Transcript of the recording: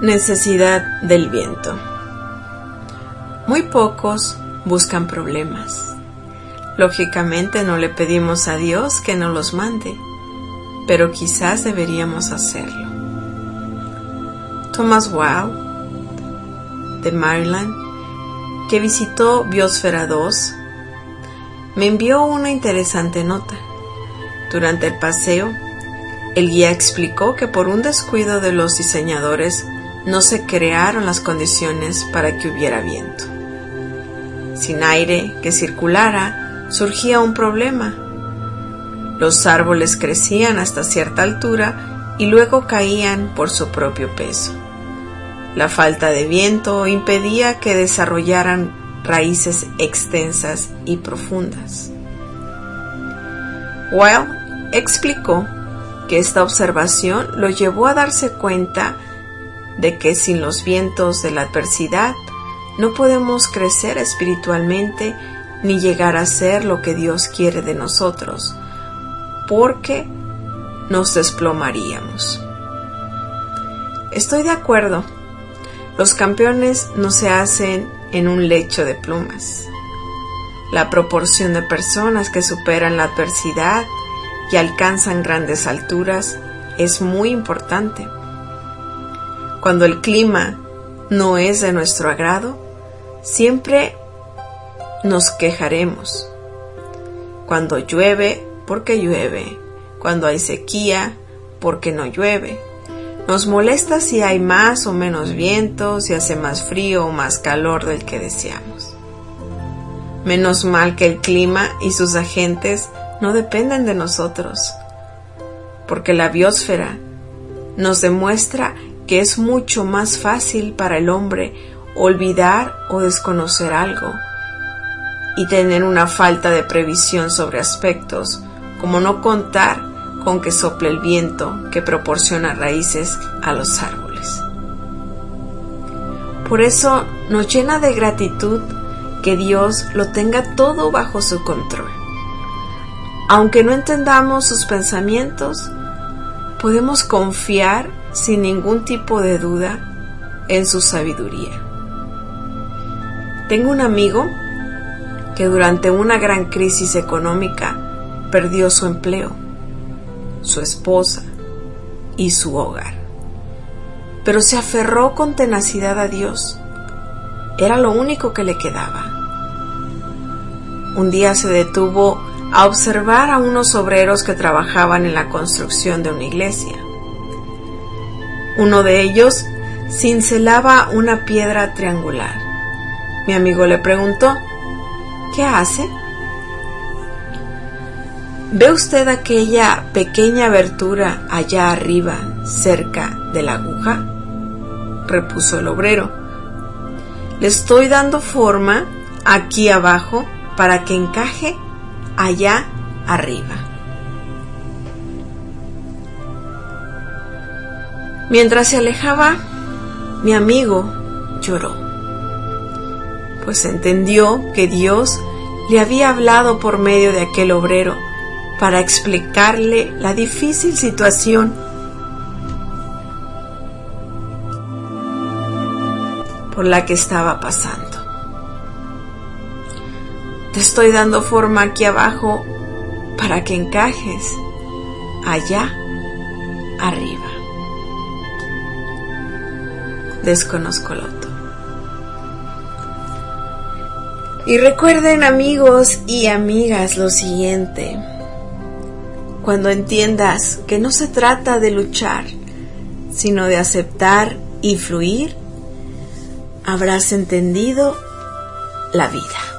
Necesidad del viento. Muy pocos buscan problemas. Lógicamente no le pedimos a Dios que nos los mande, pero quizás deberíamos hacerlo. Thomas Weil, de Maryland, que visitó Biosfera 2, me envió una interesante nota. Durante el paseo, el guía explicó que por un descuido de los diseñadores no se crearon las condiciones para que hubiera viento. Sin aire que circulara, surgía un problema. Los árboles crecían hasta cierta altura y luego caían por su propio peso. La falta de viento impedía que desarrollaran raíces extensas y profundas. Weil explicó que esta observación lo llevó a darse cuenta de que sin los vientos de la adversidad no podemos crecer espiritualmente ni llegar a ser lo que Dios quiere de nosotros, porque nos desplomaríamos. Estoy de acuerdo. Los campeones no se hacen en un lecho de plumas. La proporción de personas que superan la adversidad y alcanzan grandes alturas es muy importante. Cuando el clima no es de nuestro agrado, siempre nos quejaremos. Cuando llueve, porque llueve. Cuando hay sequía, porque no llueve. Nos molesta si hay más o menos viento, si hace más frío o más calor del que deseamos. Menos mal que el clima y sus agentes no dependen de nosotros, porque la biosfera nos demuestra que es mucho más fácil para el hombre olvidar o desconocer algo y tener una falta de previsión sobre aspectos como no contar con que sople el viento que proporciona raíces a los árboles. Por eso nos llena de gratitud que Dios lo tenga todo bajo su control. Aunque no entendamos sus pensamientos, podemos confiar sin ningún tipo de duda en su sabiduría. Tengo un amigo que durante una gran crisis económica perdió su empleo, su esposa y su hogar, pero se aferró con tenacidad a Dios. Era lo único que le quedaba. Un día se detuvo a observar a unos obreros que trabajaban en la construcción de una iglesia. Uno de ellos cincelaba una piedra triangular. Mi amigo le preguntó: ¿qué hace? ¿Ve usted aquella pequeña abertura allá arriba, cerca de la aguja? Repuso el obrero. Le estoy dando forma aquí abajo para que encaje allá arriba. Mientras se alejaba, mi amigo lloró, pues entendió que Dios le había hablado por medio de aquel obrero para explicarle la difícil situación por la que estaba pasando. Te estoy dando forma aquí abajo para que encajes allá arriba. Desconozco el otro. Y recuerden, amigos y amigas, lo siguiente: cuando entiendas que no se trata de luchar, sino de aceptar y fluir, habrás entendido la vida.